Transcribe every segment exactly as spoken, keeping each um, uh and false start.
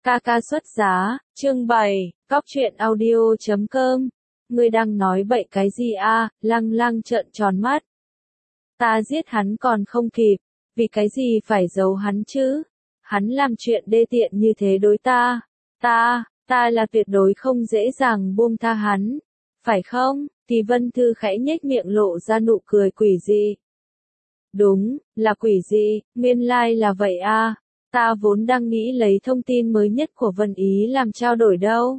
Ca ca xuất giá, chương bảy, cóc truyện audio chấm com. Ngươi đang nói bậy cái gì a? Lăng Lăng trợn tròn mắt. Ta giết hắn còn không kịp, vì cái gì phải giấu hắn chứ? Hắn làm chuyện đê tiện như thế đối ta, ta, ta là tuyệt đối không dễ dàng buông tha hắn, phải không? Thì Vân Thư khẽ nhếch miệng lộ ra nụ cười quỷ dị. Đúng, là quỷ dị, nguyên lai là vậy a. Ta vốn đang nghĩ lấy thông tin mới nhất của Vân Ý làm trao đổi đâu.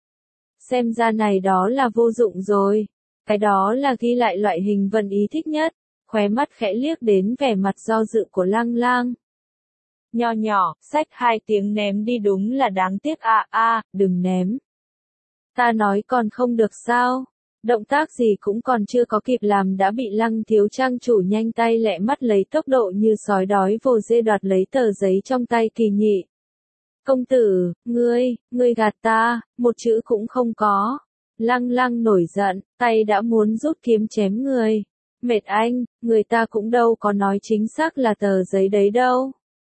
Xem ra này đó là vô dụng rồi. Cái đó là ghi lại loại hình Vân Ý thích nhất. Khóe mắt khẽ liếc đến vẻ mặt do dự của Lăng Lăng. Nho nhỏ, xách hai tiếng ném đi đúng là đáng tiếc à à, đừng ném. Ta nói còn không được sao? Động tác gì cũng còn chưa có kịp làm đã bị Lăng thiếu trang chủ nhanh tay lẹ mắt lấy tốc độ như sói đói vồ dê đoạt lấy tờ giấy trong tay Kỳ Nhị. Công tử, ngươi, ngươi gạt ta, một chữ cũng không có. Lăng Lăng nổi giận, tay đã muốn rút kiếm chém người. Mệt anh, người ta cũng đâu có nói chính xác là tờ giấy đấy đâu.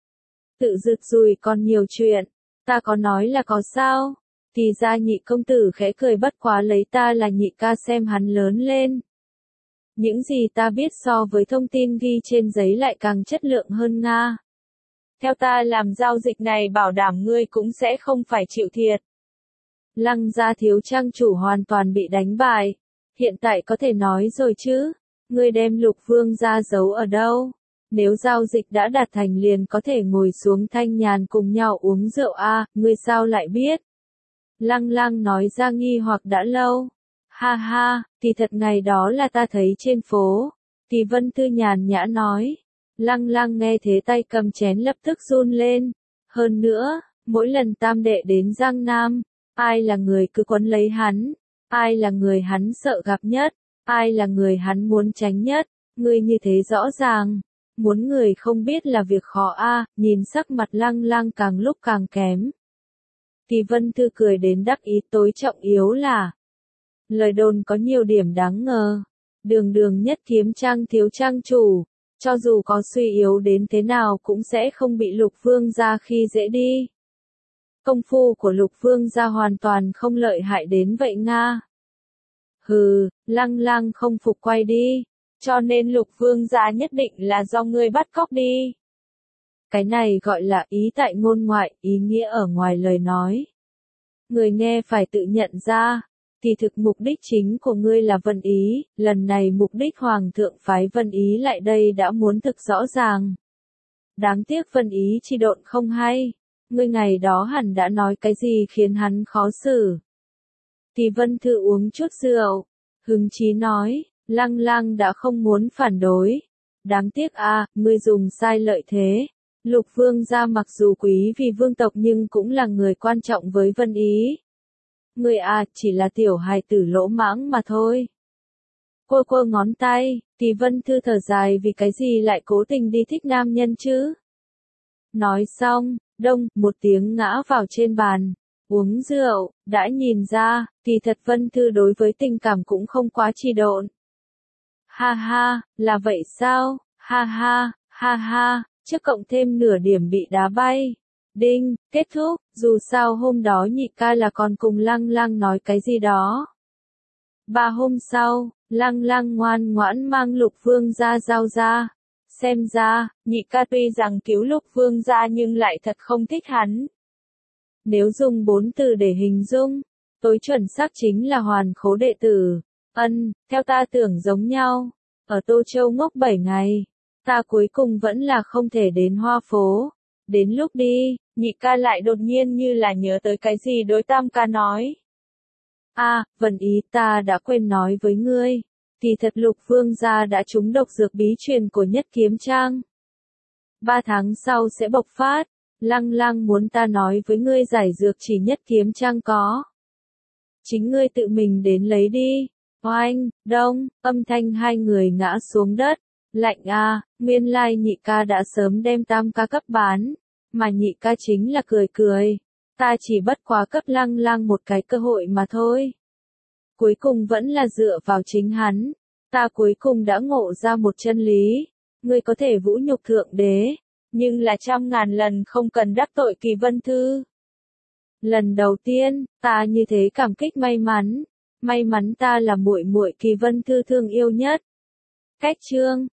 Tự rượt rùi còn nhiều chuyện, ta có nói là có sao? Thì ra Nhị công tử khẽ cười bất quá lấy ta là Nhị ca xem hắn lớn lên. Những gì ta biết so với thông tin ghi trên giấy lại càng chất lượng hơn Nga. Theo ta làm giao dịch này bảo đảm ngươi cũng sẽ không phải chịu thiệt. Lăng gia thiếu trang chủ hoàn toàn bị đánh bại. Hiện tại có thể nói rồi chứ, ngươi đem Lục Vương gia giấu ở đâu? Nếu giao dịch đã đạt thành liền có thể ngồi xuống thanh nhàn cùng nhau uống rượu a, à, ngươi sao lại biết? Lăng Lăng nói ra nghi hoặc đã lâu. Ha ha, thì thật ngày đó là ta thấy trên phố. Thì Vân Thư nhàn nhã nói. Lăng Lăng nghe thế tay cầm chén lập tức run lên. Hơn nữa, mỗi lần tam đệ đến Giang Nam, ai là người cứ quấn lấy hắn? Ai là người hắn sợ gặp nhất? Ai là người hắn muốn tránh nhất? Ngươi như thế rõ ràng. Muốn người không biết là việc khó a. À, nhìn sắc mặt Lăng Lăng càng lúc càng kém. Thì Vân Thư cười đến đắc ý tối trọng yếu là. Lời đồn có nhiều điểm đáng ngờ. Đường đường nhất kiếm trang thiếu trang chủ. Cho dù có suy yếu đến thế nào cũng sẽ không bị Lục Vương gia khi dễ đi. Công phu của Lục Vương gia hoàn toàn không lợi hại đến vậy Nga. Hừ, Lăng Lăng không phục quay đi. Cho nên Lục Vương gia nhất định là do ngươi bắt cóc đi. Cái này gọi là ý tại ngôn ngoại, ý nghĩa ở ngoài lời nói. Người nghe phải tự nhận ra. Thì thực mục đích chính của ngươi là Vân Ý, lần này mục đích Hoàng thượng phái Vân Ý lại đây đã muốn thực rõ ràng. Đáng tiếc Vân Ý chi độn không hay, ngươi ngày đó hẳn đã nói cái gì khiến hắn khó xử. Thì Vân Thư uống chút rượu, hứng chí nói, Lăng Lăng đã không muốn phản đối. Đáng tiếc a, à, ngươi dùng sai lợi thế. Lục Vương gia mặc dù quý vì vương tộc nhưng cũng là người quan trọng với Vân Ý. Người à, chỉ là tiểu hài tử lỗ mãng mà thôi. Cô cô ngón tay, thì Vân Thư thở dài vì cái gì lại cố tình đi thích nam nhân chứ? Nói xong, đông, một tiếng ngã vào trên bàn, uống rượu, đã nhìn ra, thì thật Vân Thư đối với tình cảm cũng không quá trì độn. Ha ha, là vậy sao? Ha ha, ha ha, trước cộng thêm nửa điểm bị đá bay. Đinh, kết thúc, dù sao hôm đó Nhị ca là còn cùng Lăng Lăng nói cái gì đó. Ba hôm sau, Lăng Lăng ngoan ngoãn mang Lục Vương gia giao ra. Xem ra, Nhị ca tuy rằng cứu Lục Vương gia nhưng lại thật không thích hắn. Nếu dùng bốn từ để hình dung, tối chuẩn xác chính là hoàn khố đệ tử. Ân, theo ta tưởng giống nhau. Ở Tô Châu ngốc bảy ngày, ta cuối cùng vẫn là không thể đến Hoa Phố. Đến lúc đi, Nhị ca lại đột nhiên như là nhớ tới cái gì đối Tam ca nói. À, Vân Ý ta đã quên nói với ngươi. Thì thật Lục Vương gia đã trúng độc dược bí truyền của Nhất Kiếm Trang. Ba tháng sau sẽ bộc phát. Lăng Lăng muốn ta nói với ngươi giải dược chỉ Nhất Kiếm Trang có. Chính ngươi tự mình đến lấy đi. Oanh, đông, âm thanh hai người ngã xuống đất. Lạnh à, nguyên lai Nhị ca đã sớm đem Tam ca cấp bán. Mà Nhị ca chính là cười cười. Ta chỉ bất quá cấp Lăng Lăng một cái cơ hội mà thôi. Cuối cùng vẫn là dựa vào chính hắn. Ta cuối cùng đã ngộ ra một chân lý. Ngươi có thể vũ nhục thượng đế. Nhưng là trăm ngàn lần không cần đắc tội Kỳ Vân Thư. Lần đầu tiên, ta như thế cảm kích may mắn. May mắn ta là muội muội Kỳ Vân Thư thương yêu nhất. Cách chương